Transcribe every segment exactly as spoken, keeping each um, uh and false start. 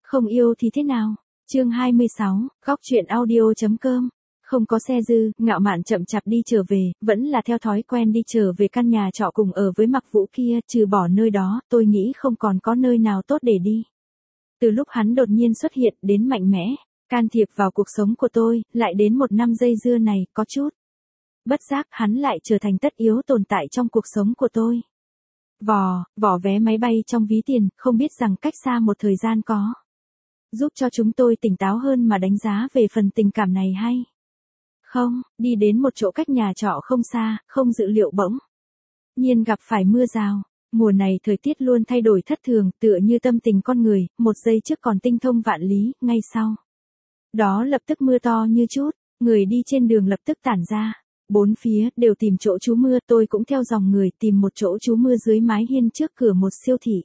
Không yêu thì thế nào? Chương hai mươi sáu, góc truyện audio.com. Không có xe dư, Ngạo Mạn chậm chạp đi trở về, vẫn là theo thói quen đi trở về căn nhà trọ cùng ở với Mặc Vũ kia, trừ bỏ nơi đó, tôi nghĩ không còn có nơi nào tốt để đi. Từ lúc hắn đột nhiên xuất hiện đến mạnh mẽ, can thiệp vào cuộc sống của tôi, lại đến một năm dây dưa này, có chút. Bất giác hắn lại trở thành tất yếu tồn tại trong cuộc sống của tôi. Vò, vỏ vé máy bay trong ví tiền, không biết rằng cách xa một thời gian có giúp cho chúng tôi tỉnh táo hơn mà đánh giá về phần tình cảm này hay không. Đi đến một chỗ cách nhà trọ không xa, không dự liệu bỗng nhiên gặp phải mưa rào. Mùa này thời tiết luôn thay đổi thất thường, tựa như tâm tình con người, một giây trước còn tinh thông vạn lý, ngay sau đó lập tức mưa to như chút, người đi trên đường lập tức tản ra. Bốn phía đều tìm chỗ trú mưa, tôi cũng theo dòng người tìm một chỗ trú mưa dưới mái hiên trước cửa một siêu thị.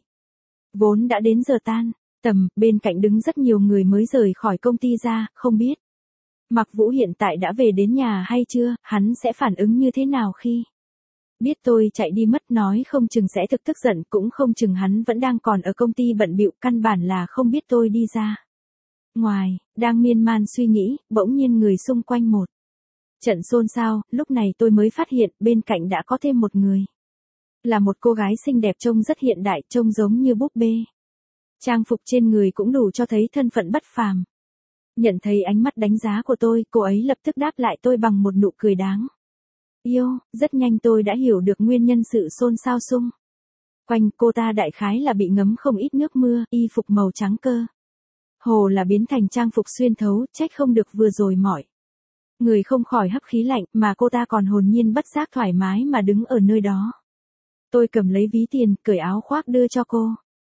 Vốn đã đến giờ tan tầm, bên cạnh đứng rất nhiều người mới rời khỏi công ty ra, không biết Mặc Vũ hiện tại đã về đến nhà hay chưa, hắn sẽ phản ứng như thế nào khi biết tôi chạy đi mất, nói không chừng sẽ thực tức giận, cũng không chừng hắn vẫn đang còn ở công ty bận bịu, căn bản là không biết tôi đi ra ngoài, đang miên man suy nghĩ, bỗng nhiên người xung quanh một trận xôn xao, lúc này tôi mới phát hiện bên cạnh đã có thêm một người. Là một cô gái xinh đẹp trông rất hiện đại, trông giống như búp bê. Trang phục trên người cũng đủ cho thấy thân phận bất phàm. Nhận thấy ánh mắt đánh giá của tôi, cô ấy lập tức đáp lại tôi bằng một nụ cười đáng yêu. Rất nhanh tôi đã hiểu được nguyên nhân sự xôn xao xung quanh. Cô ta đại khái là bị ngấm không ít nước mưa, y phục màu trắng cơ hồ là biến thành trang phục xuyên thấu, trách không được vừa rồi mỏi người không khỏi hấp khí lạnh, mà cô ta còn hồn nhiên bất giác thoải mái mà đứng ở nơi đó. Tôi cầm lấy ví tiền, cởi áo khoác đưa cho cô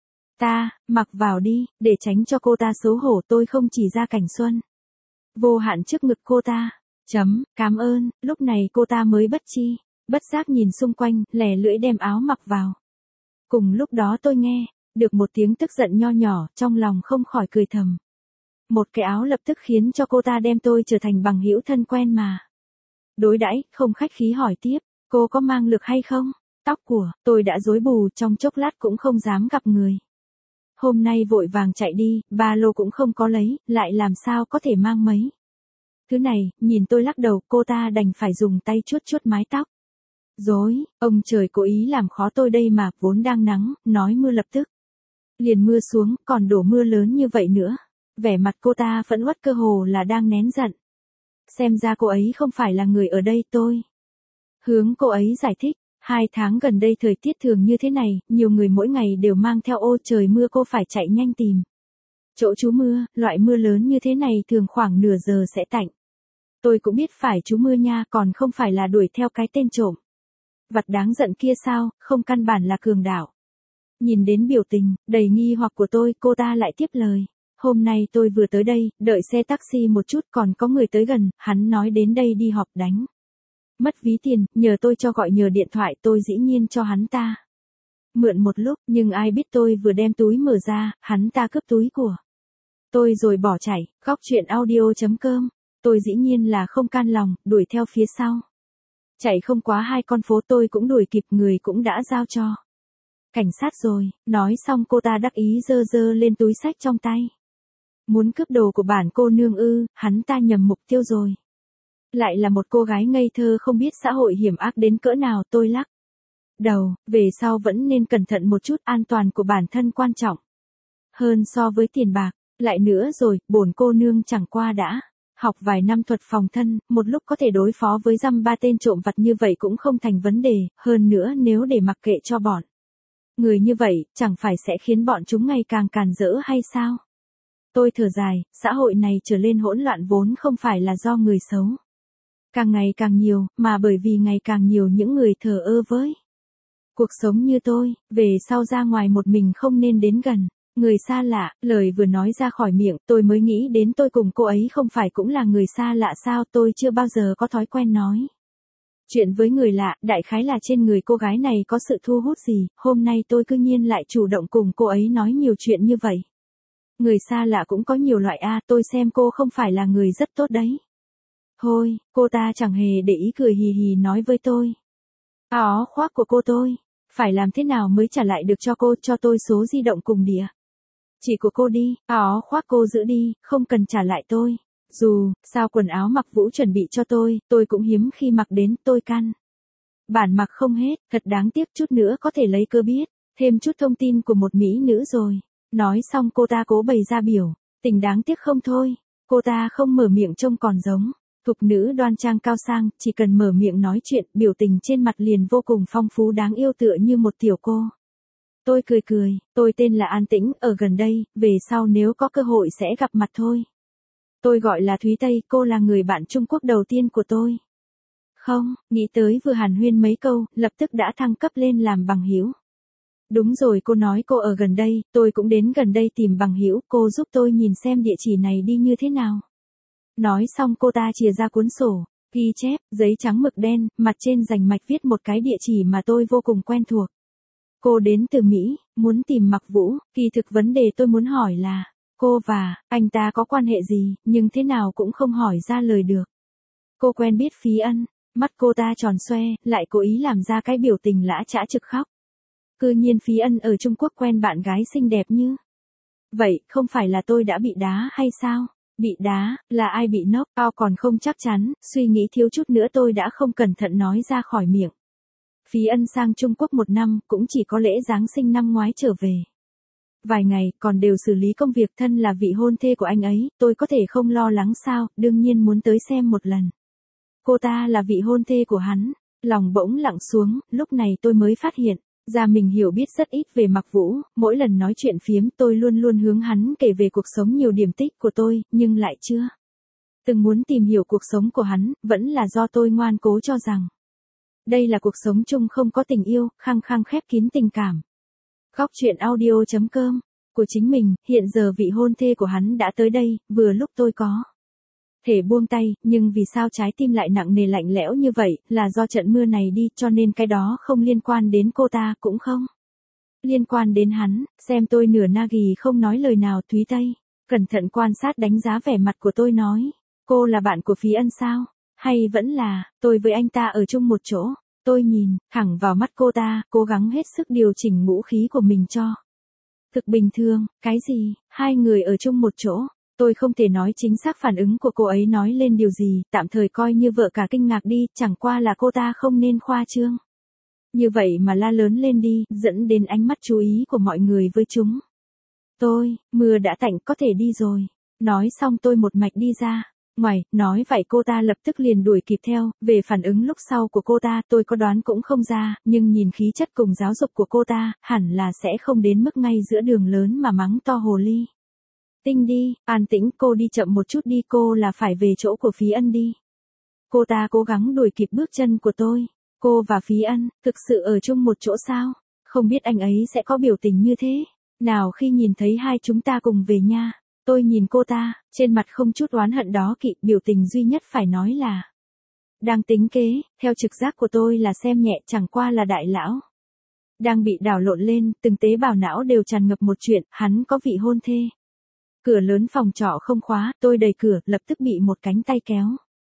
ta, mặc vào đi, để tránh cho cô ta xấu hổ. Tôi không chỉ ra cảnh xuân vô hạn trước ngực cô ta. Chấm, cảm ơn. Lúc này cô ta mới bất chi bất giác nhìn xung quanh, lè lưỡi đem áo mặc vào. Cùng lúc đó tôi nghe được một tiếng tức giận nho nhỏ, trong lòng không khỏi cười thầm. Một cái áo lập tức khiến cho cô ta đem tôi trở thành bằng hữu thân quen mà đối đãi, không khách khí hỏi tiếp, cô có mang lực hay không? Tóc của tôi đã rối bù, trong chốc lát cũng không dám gặp người. Hôm nay vội vàng chạy đi, ba lô cũng không có lấy, lại làm sao có thể mang mấy thứ này. Nhìn tôi lắc đầu, cô ta đành phải dùng tay chuốt chuốt mái tóc rối. Ông trời cố ý làm khó tôi đây mà, vốn đang nắng, nói mưa lập tức liền mưa xuống, còn đổ mưa lớn như vậy nữa. Vẻ mặt cô ta phẫn uất, cơ hồ là đang nén giận. Xem ra cô ấy không phải là người ở đây. Tôi hướng cô ấy giải thích, hai tháng gần đây thời tiết thường như thế này, nhiều người mỗi ngày đều mang theo ô, trời mưa cô phải chạy nhanh tìm chỗ trú mưa, loại mưa lớn như thế này thường khoảng nửa giờ sẽ tạnh. Tôi cũng biết phải trú mưa nha, còn không phải là đuổi theo cái tên trộm vặt đáng giận kia sao, không, căn bản là cường đạo. Nhìn đến biểu tình đầy nghi hoặc của tôi, cô ta lại tiếp lời. Hôm nay tôi vừa tới đây, đợi xe taxi một chút, còn có người tới gần, hắn nói đến đây đi họp đánh mất ví tiền, nhờ tôi cho gọi nhờ điện thoại. Tôi dĩ nhiên cho hắn ta mượn một lúc, nhưng ai biết tôi vừa đem túi mở ra, hắn ta cướp túi của tôi rồi bỏ chạy. Góc truyện audio.com. Tôi dĩ nhiên là không can lòng, đuổi theo phía sau. Chạy không quá hai con phố tôi cũng đuổi kịp, người cũng đã giao cho cảnh sát rồi. Nói xong cô ta đắc ý giơ giơ lên túi xách trong tay. Muốn cướp đồ của bản cô nương ư? Hắn ta nhầm mục tiêu rồi. Lại là một cô gái ngây thơ không biết xã hội hiểm ác đến cỡ nào. Tôi lắc đầu, về sau vẫn nên cẩn thận một chút, an toàn của bản thân quan trọng hơn so với tiền bạc. Lại nữa rồi, bổn cô nương chẳng qua đã học vài năm thuật phòng thân, một lúc có thể đối phó với dăm ba tên trộm vặt như vậy cũng không thành vấn đề. Hơn nữa nếu để mặc kệ cho bọn người như vậy, chẳng phải sẽ khiến bọn chúng ngày càng càn rỡ hay sao? Tôi thở dài, xã hội này trở lên hỗn loạn vốn không phải là do người xấu càng ngày càng nhiều, mà bởi vì ngày càng nhiều những người thờ ơ với cuộc sống như tôi, về sau ra ngoài một mình không nên đến gần người xa lạ. Lời vừa nói ra khỏi miệng, tôi mới nghĩ đến tôi cùng cô ấy không phải cũng là người xa lạ sao. Tôi chưa bao giờ có thói quen nói chuyện với người lạ, đại khái là trên người cô gái này có sự thu hút gì, hôm nay tôi cư nhiên lại chủ động cùng cô ấy nói nhiều chuyện như vậy. Người xa lạ cũng có nhiều loại a, tôi xem cô không phải là người rất tốt đấy. Thôi, cô ta chẳng hề để ý, cười hì hì nói với tôi. Áo khoác của cô tôi, phải làm thế nào mới trả lại được cho cô, cho tôi số di động cùng địa Chỉ của cô đi, áo khoác cô giữ đi, không cần trả lại tôi. Dù, sao quần áo mặc Vũ chuẩn bị cho tôi, tôi cũng hiếm khi mặc đến, tôi căn bản mặc không hết, thật đáng tiếc, chút nữa có thể lấy cơ biết thêm chút thông tin của một mỹ nữ rồi. Nói xong cô ta cố bày ra biểu tình đáng tiếc không thôi. Cô ta không mở miệng trông còn giống thục nữ đoan trang cao sang, chỉ cần mở miệng nói chuyện, biểu tình trên mặt liền vô cùng phong phú đáng yêu tựa như một tiểu cô. Tôi cười cười, tôi tên là An Tĩnh, ở gần đây, về sau nếu có cơ hội sẽ gặp mặt thôi. Tôi gọi là Thúy Tây, cô là người bạn Trung Quốc đầu tiên của tôi. Không, nghĩ tới vừa hàn huyên mấy câu, lập tức đã thăng cấp lên làm bằng hữu. Đúng rồi, cô nói cô ở gần đây, tôi cũng đến gần đây tìm bằng hữu, cô giúp tôi nhìn xem địa chỉ này đi như thế nào. Nói xong cô ta chìa ra cuốn sổ, ghi chép, giấy trắng mực đen, mặt trên rành mạch viết một cái địa chỉ mà tôi vô cùng quen thuộc. Cô đến từ Mỹ, muốn tìm Mặc Vũ, kỳ thực vấn đề tôi muốn hỏi là, cô và anh ta có quan hệ gì, nhưng thế nào cũng không hỏi ra lời được. Cô quen biết Phí Ân, mắt cô ta tròn xoe, lại cố ý làm ra cái biểu tình lã chã trực khóc. Cư nhiên Phí Ân ở Trung Quốc quen bạn gái xinh đẹp như vậy, không phải là tôi đã bị đá hay sao? Bị đá, là ai bị knock out còn không chắc chắn, suy nghĩ thiếu chút nữa tôi đã không cẩn thận nói ra khỏi miệng. Phí Ân sang Trung Quốc một năm, cũng chỉ có lễ Giáng sinh năm ngoái trở về. Vài ngày, còn đều xử lý công việc, thân là vị hôn thê của anh ấy, tôi có thể không lo lắng sao, đương nhiên muốn tới xem một lần. Cô ta là vị hôn thê của hắn, lòng bỗng lặng xuống, lúc này tôi mới phát hiện ra mình hiểu biết rất ít về Mặc Vũ, mỗi lần nói chuyện phiếm tôi luôn luôn hướng hắn kể về cuộc sống nhiều điểm tích của tôi, nhưng lại chưa từng muốn tìm hiểu cuộc sống của hắn, vẫn là do tôi ngoan cố cho rằng đây là cuộc sống chung không có tình yêu, khăng khăng khép kín tình cảm. Góc truyện audio chấm com của chính mình, hiện giờ vị hôn thê của hắn đã tới đây, vừa lúc tôi có thể buông tay, nhưng vì sao trái tim lại nặng nề lạnh lẽo như vậy, là do trận mưa này đi, cho nên cái đó không liên quan đến cô ta, cũng không liên quan đến hắn. Xem tôi nửa na ghi không nói lời nào. Thúy Tây cẩn thận quan sát đánh giá vẻ mặt của tôi nói, cô là bạn của Phí Ân sao? Hay vẫn là, tôi với anh ta ở chung một chỗ? Tôi nhìn thẳng vào mắt cô ta, cố gắng hết sức điều chỉnh ngũ khí của mình cho thực bình thường. Cái gì, hai người ở chung một chỗ? Tôi không thể nói chính xác phản ứng của cô ấy nói lên điều gì, tạm thời coi như vợ cả kinh ngạc đi, chẳng qua là cô ta không nên khoa trương như vậy mà la lớn lên đi, dẫn đến ánh mắt chú ý của mọi người với chúng. Tôi, mưa đã tạnh, có thể đi rồi. Nói xong tôi một mạch đi ra ngoài, nói vậy cô ta lập tức liền đuổi kịp theo. Về phản ứng lúc sau của cô ta tôi có đoán cũng không ra, nhưng nhìn khí chất cùng giáo dục của cô ta, hẳn là sẽ không đến mức ngay giữa đường lớn mà mắng to hồ ly tinh đi. An Tĩnh, cô đi chậm một chút đi, cô là phải về chỗ của Phí Ân đi. Cô ta cố gắng đuổi kịp bước chân của tôi. Cô và Phí Ân, thực sự ở chung một chỗ sao? Không biết anh ấy sẽ có biểu tình như thế nào khi nhìn thấy hai chúng ta cùng về nha. Tôi nhìn cô ta, trên mặt không chút oán hận đó kỵ, biểu tình duy nhất phải nói là đang tính kế. Theo trực giác của tôi là xem nhẹ, chẳng qua là đại lão đang bị đảo lộn lên, từng tế bào não đều tràn ngập một chuyện, hắn có vị hôn thê. Cửa lớn phòng trọ không khóa, tôi đẩy cửa, lập tức bị một cánh tay kéo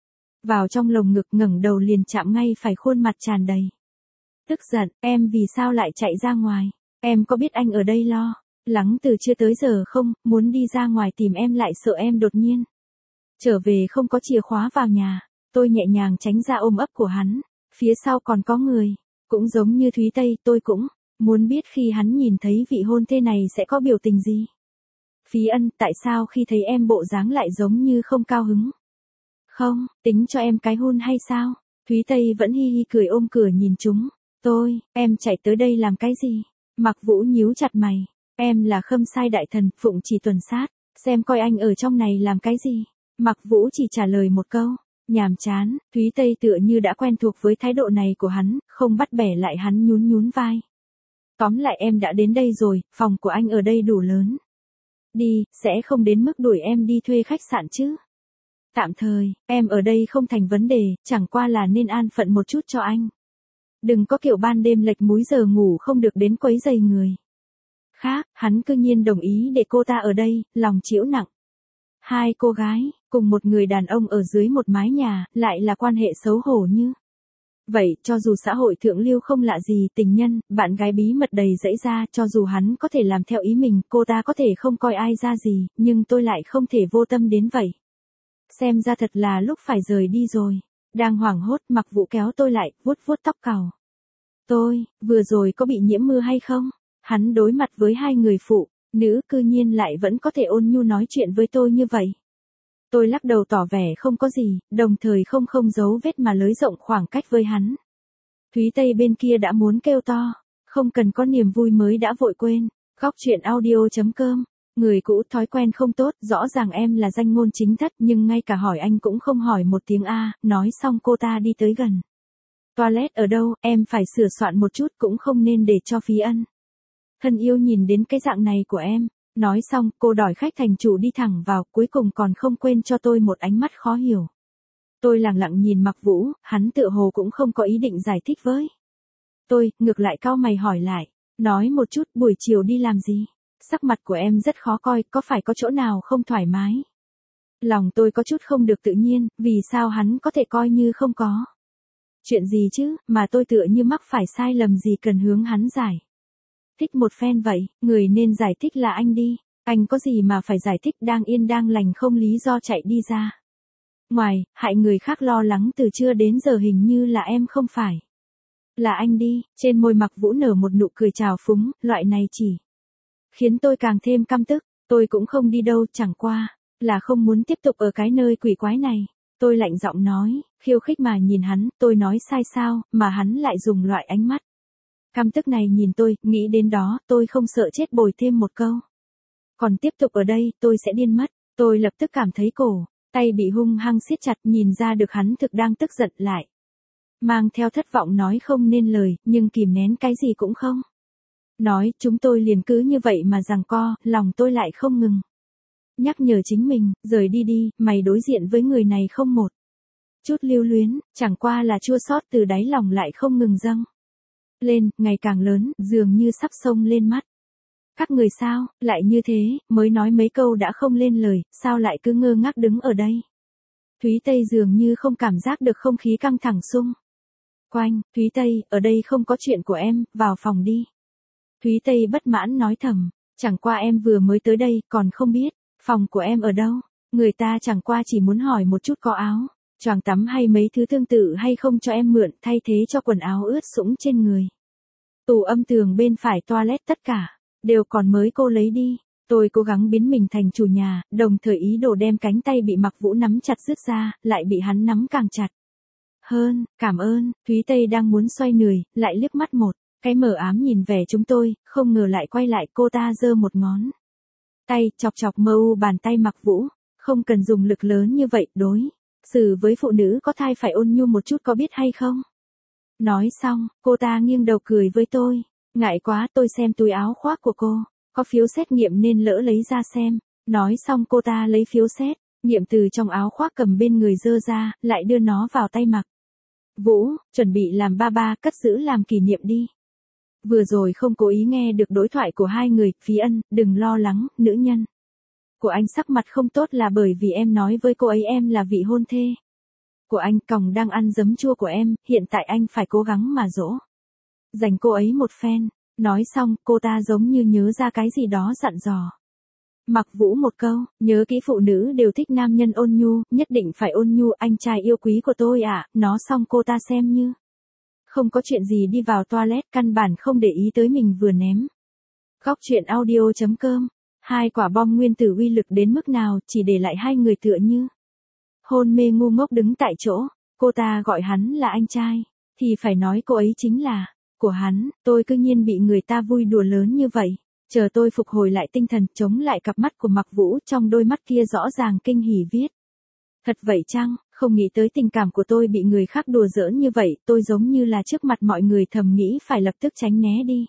vào trong lồng ngực, ngẩng đầu liền chạm ngay phải khuôn mặt tràn đầy tức giận. Em vì sao lại chạy ra ngoài? Em có biết anh ở đây lo lắng từ chưa tới giờ không? Muốn đi ra ngoài tìm em lại sợ em đột nhiên trở về không có chìa khóa vào nhà. Tôi nhẹ nhàng tránh ra ôm ấp của hắn. Phía sau còn có người, cũng giống như Thúy Tây, tôi cũng muốn biết khi hắn nhìn thấy vị hôn thê này sẽ có biểu tình gì. Phí Ân, tại sao khi thấy em bộ dáng lại giống như không cao hứng? Không, tính cho em cái hôn hay sao? Thúy Tây vẫn hi hi cười ôm cửa nhìn chúng. Tôi, em chạy tới đây làm cái gì? Mặc Vũ nhíu chặt mày. Em là Khâm Sai đại thần, phụng chỉ tuần sát, xem coi anh ở trong này làm cái gì? Mặc Vũ chỉ trả lời một câu, nhàm chán. Thúy Tây tựa như đã quen thuộc với thái độ này của hắn, không bắt bẻ lại hắn, nhún nhún vai. Tóm lại em đã đến đây rồi, phòng của anh ở đây đủ lớn. Đi, sẽ không đến mức đuổi em đi thuê khách sạn chứ? Tạm thời, em ở đây không thành vấn đề, chẳng qua là nên an phận một chút cho anh. Đừng có kiểu ban đêm lệch múi giờ ngủ không được đến quấy rầy người khác. Hắn cư nhiên đồng ý để cô ta ở đây, lòng chịu nặng. Hai cô gái, cùng một người đàn ông ở dưới một mái nhà, lại là quan hệ xấu hổ như Vậy, cho dù xã hội thượng lưu không lạ gì, tình nhân, bạn gái bí mật đầy dẫy ra, cho dù hắn có thể làm theo ý mình, cô ta có thể không coi ai ra gì, nhưng tôi lại không thể vô tâm đến vậy. Xem ra thật là lúc phải rời đi rồi. Đang hoảng hốt, Mặc Vũ kéo tôi lại, vuốt vuốt tóc cằm. Tôi, vừa rồi có bị nhiễm mưa hay không? Hắn đối mặt với hai người phụ nữ cư nhiên lại vẫn có thể ôn nhu nói chuyện với tôi như vậy. Tôi lắc đầu tỏ vẻ không có gì, đồng thời không không giấu vết mà lới rộng khoảng cách với hắn. Thúy Tây bên kia đã muốn kêu to, không cần có niềm vui mới đã vội quên. Góc chuyện audio.com, người cũ thói quen không tốt, rõ ràng em là danh ngôn chính thất nhưng ngay cả hỏi anh cũng không hỏi một tiếng a. Nói xong cô ta đi tới gần. Toilet ở đâu, em phải sửa soạn một chút cũng không nên để cho phí ân. Thân yêu nhìn đến cái dạng này của em. Nói xong, cô đòi khách thành chủ đi thẳng vào, cuối cùng còn không quên cho tôi một ánh mắt khó hiểu. Tôi lặng lặng nhìn Mặc Vũ, hắn tựa hồ cũng không có ý định giải thích với tôi, ngược lại cau mày hỏi lại, nói một chút, buổi chiều đi làm gì? Sắc mặt của em rất khó coi, có phải có chỗ nào không thoải mái? Lòng tôi có chút không được tự nhiên, vì sao hắn có thể coi như không có? Chuyện gì chứ, mà tôi tựa như mắc phải sai lầm gì cần hướng hắn giải. Thích một phen vậy, người nên giải thích là anh đi, anh có gì mà phải giải thích, đang yên đang lành không lý do chạy đi ra. Ngoài, hại người khác lo lắng từ trưa đến giờ hình như là em không phải. Là anh đi, trên môi Mặc Vũ nở một nụ cười trào phúng, loại này chỉ khiến tôi càng thêm căm tức, tôi cũng không đi đâu, chẳng qua là không muốn tiếp tục ở cái nơi quỷ quái này. Tôi lạnh giọng nói, khiêu khích mà nhìn hắn, tôi nói sai sao, mà hắn lại dùng loại ánh mắt căm tức này nhìn tôi, nghĩ đến đó, tôi không sợ chết bồi thêm một câu. Còn tiếp tục ở đây, tôi sẽ điên mất, tôi lập tức cảm thấy cổ, tay bị hung hăng siết chặt, nhìn ra được hắn thực đang tức giận lại. Mang theo thất vọng nói không nên lời, nhưng kìm nén cái gì cũng không. Nói, chúng tôi liền cứ như vậy mà giằng co, lòng tôi lại không ngừng. Nhắc nhở chính mình, rời đi đi, mày đối diện với người này không một chút lưu luyến, chẳng qua là chua xót từ đáy lòng lại không ngừng dâng lên, ngày càng lớn, dường như sắp xông lên mắt. Các người sao, lại như thế, mới nói mấy câu đã không lên lời, sao lại cứ ngơ ngác đứng ở đây. Thúy Tây dường như không cảm giác được không khí căng thẳng xung quanh. Thúy Tây, ở đây không có chuyện của em, vào phòng đi. Thúy Tây bất mãn nói thầm, chẳng qua em vừa mới tới đây, còn không biết, phòng của em ở đâu. Người ta chẳng qua chỉ muốn hỏi một chút có áo choàng tắm hay mấy thứ tương tự hay không cho em mượn, thay thế cho quần áo ướt sũng trên người. Tủ âm tường bên phải toilet tất cả đều còn mới cô lấy đi. Tôi cố gắng biến mình thành chủ nhà, đồng thời ý đồ đem cánh tay bị Mặc Vũ nắm chặt rứt ra, lại bị hắn nắm càng chặt hơn. Cảm ơn. Thúy Tây đang muốn xoay người, lại liếc mắt một cái mờ ám nhìn về chúng tôi, không ngờ lại quay lại, cô ta giơ một ngón tay chọc chọc mơ u bàn tay Mặc Vũ, không cần dùng lực lớn như vậy, đối xử với phụ nữ có thai phải ôn nhu một chút có biết hay không? Nói xong, cô ta nghiêng đầu cười với tôi, ngại quá, tôi xem túi áo khoác của cô, có phiếu xét nghiệm nên lỡ lấy ra xem. Nói xong cô ta lấy phiếu xét nghiệm từ trong áo khoác cầm bên người dơ ra, lại đưa nó vào tay Mặc Vũ, chuẩn bị làm ba ba, cất giữ làm kỷ niệm đi. Vừa rồi không cố ý nghe được đối thoại của hai người, Phí Ân, đừng lo lắng, nữ nhân của anh sắc mặt không tốt là bởi vì em nói với cô ấy em là vị hôn thê của anh, còng đang ăn giấm chua của em, hiện tại anh phải cố gắng mà dỗ dành cô ấy một phen. Nói xong, cô ta giống như nhớ ra cái gì đó dặn dò Mặc Vũ một câu, nhớ kỹ phụ nữ đều thích nam nhân ôn nhu, nhất định phải ôn nhu, anh trai yêu quý của tôi ạ. À. Nó xong cô ta xem như không có chuyện gì đi vào toilet, căn bản không để ý tới mình vừa ném. Góc chuyện audio.com, hai quả bom nguyên tử uy lực đến mức nào, chỉ để lại hai người tựa như hôn mê ngu ngốc đứng tại chỗ. Cô ta gọi hắn là anh trai, thì phải nói cô ấy chính là của hắn. Tôi cứ nhiên bị người ta vui đùa lớn như vậy. Chờ tôi phục hồi lại tinh thần, chống lại cặp mắt của Mặc Vũ, trong đôi mắt kia rõ ràng kinh hỉ viết. Thật vậy chăng, không nghĩ tới tình cảm của tôi bị người khác đùa giỡn như vậy, tôi giống như là trước mặt mọi người thầm nghĩ phải lập tức tránh né đi.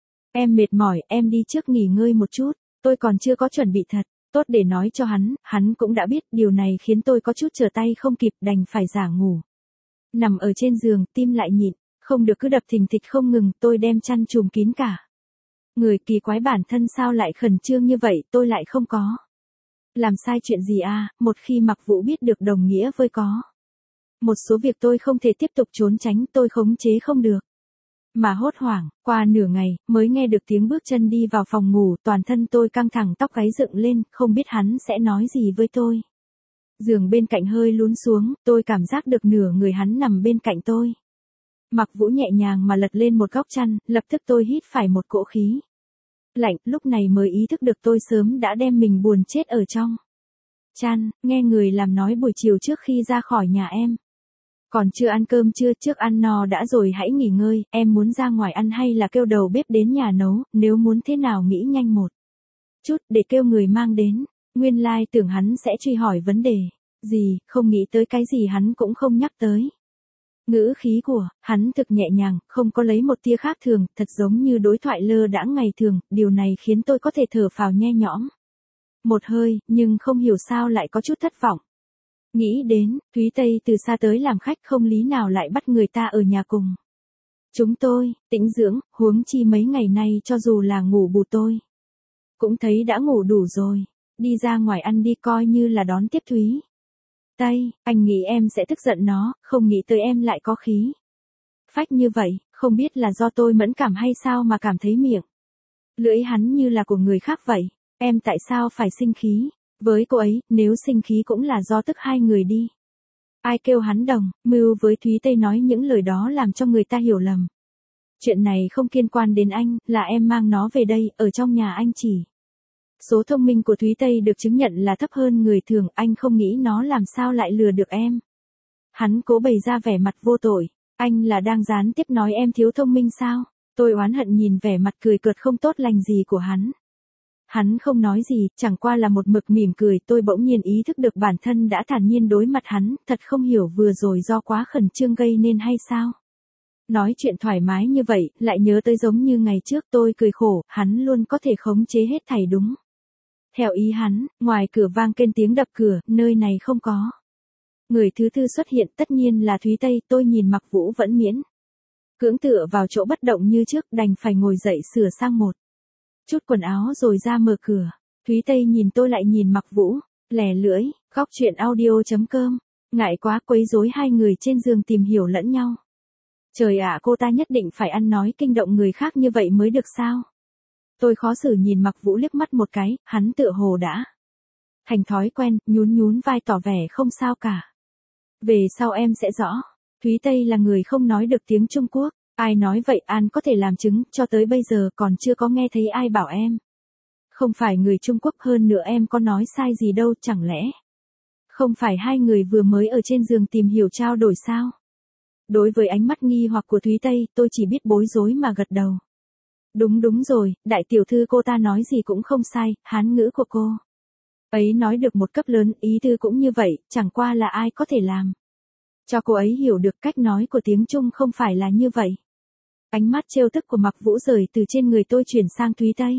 Em mệt mỏi, em đi trước nghỉ ngơi một chút, tôi còn chưa có chuẩn bị thật tốt để nói cho hắn, hắn cũng đã biết, điều này khiến tôi có chút trở tay không kịp, đành phải giả ngủ. Nằm ở trên giường, tim lại nhịn, không được cứ đập thình thịch không ngừng, tôi đem chăn trùm kín cả người, kỳ quái bản thân sao lại khẩn trương như vậy, tôi lại không có làm sai chuyện gì à. Một khi Mặc Vũ biết được đồng nghĩa với có Một số việc tôi không thể tiếp tục trốn tránh, tôi khống chế không được. Mà hốt hoảng, qua nửa ngày, mới nghe được tiếng bước chân đi vào phòng ngủ, toàn thân tôi căng thẳng tóc gáy dựng lên, không biết hắn sẽ nói gì với tôi. Giường bên cạnh hơi lún xuống, tôi cảm giác được nửa người hắn nằm bên cạnh tôi. Mặc Vũ nhẹ nhàng mà lật lên một góc chăn, lập tức tôi hít phải một cỗ khí lạnh, lúc này mới ý thức được tôi sớm đã đem mình buồn chết ở trong chăn, nghe người làm nói buổi chiều trước khi ra khỏi nhà em. Còn chưa ăn cơm chưa, trước ăn no đã rồi hãy nghỉ ngơi, em muốn ra ngoài ăn hay là kêu đầu bếp đến nhà nấu, nếu muốn thế nào nghĩ nhanh một chút để kêu người mang đến. Nguyên lai tưởng hắn sẽ truy hỏi vấn đề gì, không nghĩ tới cái gì hắn cũng không nhắc tới. Ngữ khí của hắn thực nhẹ nhàng, không có lấy một tia khác thường, thật giống như đối thoại lơ đãng ngày thường, điều này khiến tôi có thể thở phào nhe nhõm một hơi, nhưng không hiểu sao lại có chút thất vọng. Nghĩ đến, Thúy Tây từ xa tới làm khách không lý nào lại bắt người ta ở nhà cùng chúng tôi, tĩnh dưỡng, huống chi mấy ngày nay cho dù là ngủ bù tôi cũng thấy đã ngủ đủ rồi. Đi ra ngoài ăn đi coi như là đón tiếp Thúy Tây, anh nghĩ em sẽ tức giận nó, không nghĩ tới em lại có khí phách như vậy, không biết là do tôi mẫn cảm hay sao mà cảm thấy miệng lưỡi hắn như là của người khác vậy. Em tại sao phải sinh khí với cô ấy, nếu sinh khí cũng là do tức hai người đi. Ai kêu hắn đồng mưu với Thúy Tây nói những lời đó làm cho người ta hiểu lầm. Chuyện này không liên quan đến anh, là em mang nó về đây, ở trong nhà anh chỉ. Số thông minh của Thúy Tây được chứng nhận là thấp hơn người thường, anh không nghĩ nó làm sao lại lừa được em. Hắn cố bày ra vẻ mặt vô tội, anh là đang gián tiếp nói em thiếu thông minh sao? Tôi oán hận nhìn vẻ mặt cười cợt không tốt lành gì của hắn. Hắn không nói gì, chẳng qua là một mực mỉm cười, tôi bỗng nhiên ý thức được bản thân đã thản nhiên đối mặt hắn, thật không hiểu vừa rồi do quá khẩn trương gây nên hay sao. Nói chuyện thoải mái như vậy, lại nhớ tới giống như ngày trước tôi cười khổ, hắn luôn có thể khống chế hết thảy đúng. Theo ý hắn, ngoài cửa vang kêu tiếng đập cửa, nơi này không có người thứ tư xuất hiện, tất nhiên là Thúy Tây. Tôi nhìn Mặc Vũ vẫn miễn cưỡng tựa vào chỗ bất động như trước, đành phải ngồi dậy sửa sang một chút quần áo rồi ra mở cửa. Thúy Tây nhìn tôi lại nhìn Mặc Vũ, lè lưỡi, góc chuyện audio chấm com, ngại quá quấy rối hai người trên giường tìm hiểu lẫn nhau. Trời ạ, cô ta nhất định phải ăn nói kinh động người khác như vậy mới được sao? Tôi khó xử nhìn Mặc Vũ liếc mắt một cái, hắn tựa hồ đã thành thói quen, nhún nhún vai tỏ vẻ không sao cả. Về sau em sẽ rõ. Thúy Tây là người không nói được tiếng Trung Quốc. Ai nói vậy, An có thể làm chứng, cho tới bây giờ còn chưa có nghe thấy ai bảo em không phải người Trung Quốc, hơn nữa em có nói sai gì đâu, chẳng lẽ không phải hai người vừa mới ở trên giường tìm hiểu trao đổi sao? Đối với ánh mắt nghi hoặc của Thúy Tây, tôi chỉ biết bối rối mà gật đầu. Đúng đúng rồi, đại tiểu thư cô ta nói gì cũng không sai, hán ngữ của cô ấy nói được một cấp lớn, ý tư cũng như vậy, chẳng qua là ai có thể làm cho cô ấy hiểu được cách nói của tiếng Trung không phải là như vậy. Ánh mắt trêu tức của Mặc Vũ rời từ trên người tôi chuyển sang Thúy Tây.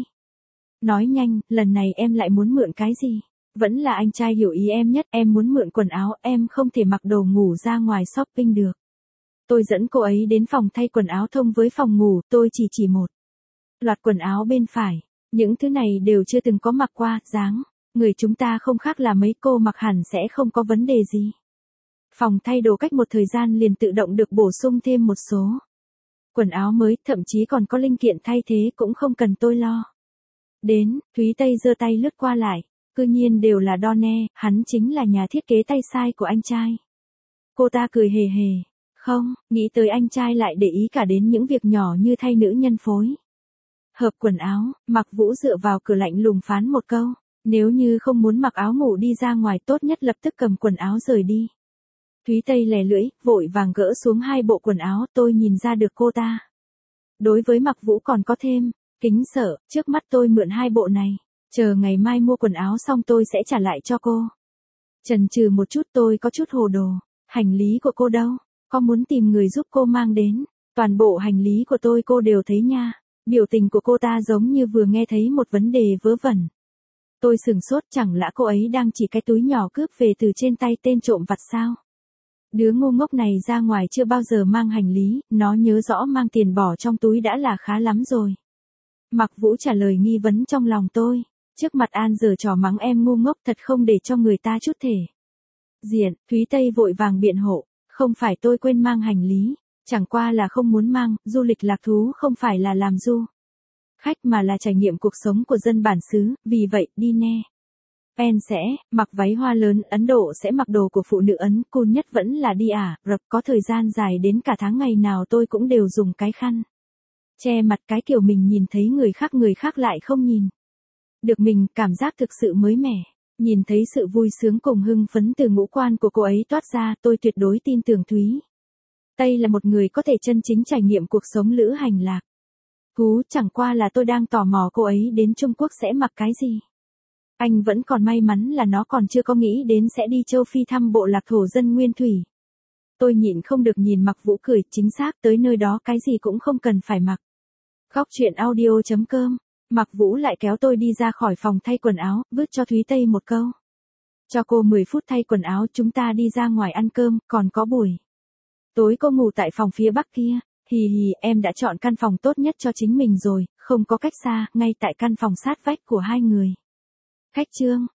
Nói nhanh, lần này em lại muốn mượn cái gì? Vẫn là anh trai hiểu ý em nhất, em muốn mượn quần áo, em không thể mặc đồ ngủ ra ngoài shopping được. Tôi dẫn cô ấy đến phòng thay quần áo thông với phòng ngủ, tôi chỉ chỉ một loạt quần áo bên phải. Những thứ này đều chưa từng có mặc qua, dáng người chúng ta không khác là mấy cô mặc hẳn sẽ không có vấn đề gì. Phòng thay đồ cách một thời gian liền tự động được bổ sung thêm một số quần áo mới, thậm chí còn có linh kiện thay thế cũng không cần tôi lo. Đến, Thúy Tây giơ tay lướt qua lại, cư nhiên đều là Donne, hắn chính là nhà thiết kế tay sai của anh trai. Cô ta cười hề hề, không, nghĩ tới anh trai lại để ý cả đến những việc nhỏ như thay nữ nhân phối hợp quần áo. Mặc Vũ dựa vào cửa lạnh lùng phán một câu, nếu như không muốn mặc áo ngủ đi ra ngoài tốt nhất lập tức cầm quần áo rời đi. Thúy Tây lè lưỡi, vội vàng gỡ xuống hai bộ quần áo, tôi nhìn ra được cô ta đối với Mặc Vũ còn có thêm kính sợ, trước mắt tôi mượn hai bộ này, chờ ngày mai mua quần áo xong tôi sẽ trả lại cho cô. Chần chừ một chút tôi có chút hồ đồ, hành lý của cô đâu, có muốn tìm người giúp cô mang đến? Toàn bộ hành lý của tôi cô đều thấy nha. Biểu tình của cô ta giống như vừa nghe thấy một vấn đề vớ vẩn. Tôi sửng sốt, chẳng lẽ cô ấy đang chỉ cái túi nhỏ cướp về từ trên tay tên trộm vặt sao? Đứa ngu ngốc này ra ngoài chưa bao giờ mang hành lý, nó nhớ rõ mang tiền bỏ trong túi đã là khá lắm rồi. Mặc Vũ trả lời nghi vấn trong lòng tôi, trước mặt An giở trò mắng em ngu ngốc thật không để cho người ta chút thể diện. Thúy Tây vội vàng biện hộ, Không phải tôi quên mang hành lý, chẳng qua là không muốn mang, du lịch lạc thú không phải là làm du khách mà là trải nghiệm cuộc sống của dân bản xứ, vì vậy đi nè. En sẽ mặc váy hoa lớn, Ấn Độ sẽ mặc đồ của phụ nữ Ấn, cool nhất vẫn là đi ả rập, có thời gian dài đến cả tháng ngày nào tôi cũng đều dùng cái khăn che mặt, cái kiểu mình nhìn thấy người khác người khác lại không nhìn được mình, cảm giác thực sự mới mẻ. Nhìn thấy sự vui sướng cùng hưng phấn từ ngũ quan của cô ấy toát ra, tôi tuyệt đối tin tưởng Thúy Tây là một người có thể chân chính trải nghiệm cuộc sống lữ hành lạc thú, chẳng qua là tôi đang tò mò cô ấy đến Trung Quốc sẽ mặc cái gì. Anh vẫn còn may mắn là nó còn chưa có nghĩ đến sẽ đi châu Phi thăm bộ lạc thổ dân nguyên thủy. Tôi nhịn không được nhìn Mặc Vũ cười, chính xác tới nơi đó cái gì cũng không cần phải mặc. Góc chuyện audio chấm com. Mặc Vũ lại kéo tôi đi ra khỏi phòng thay quần áo, vứt cho Thúy Tây một câu. Cho cô mười phút thay quần áo, chúng ta đi ra ngoài ăn cơm, còn có buổi tối cô ngủ tại phòng phía bắc kia. Hì hì, em đã chọn căn phòng tốt nhất cho chính mình rồi, không có cách xa, ngay tại căn phòng sát vách của hai người. Khách Trương.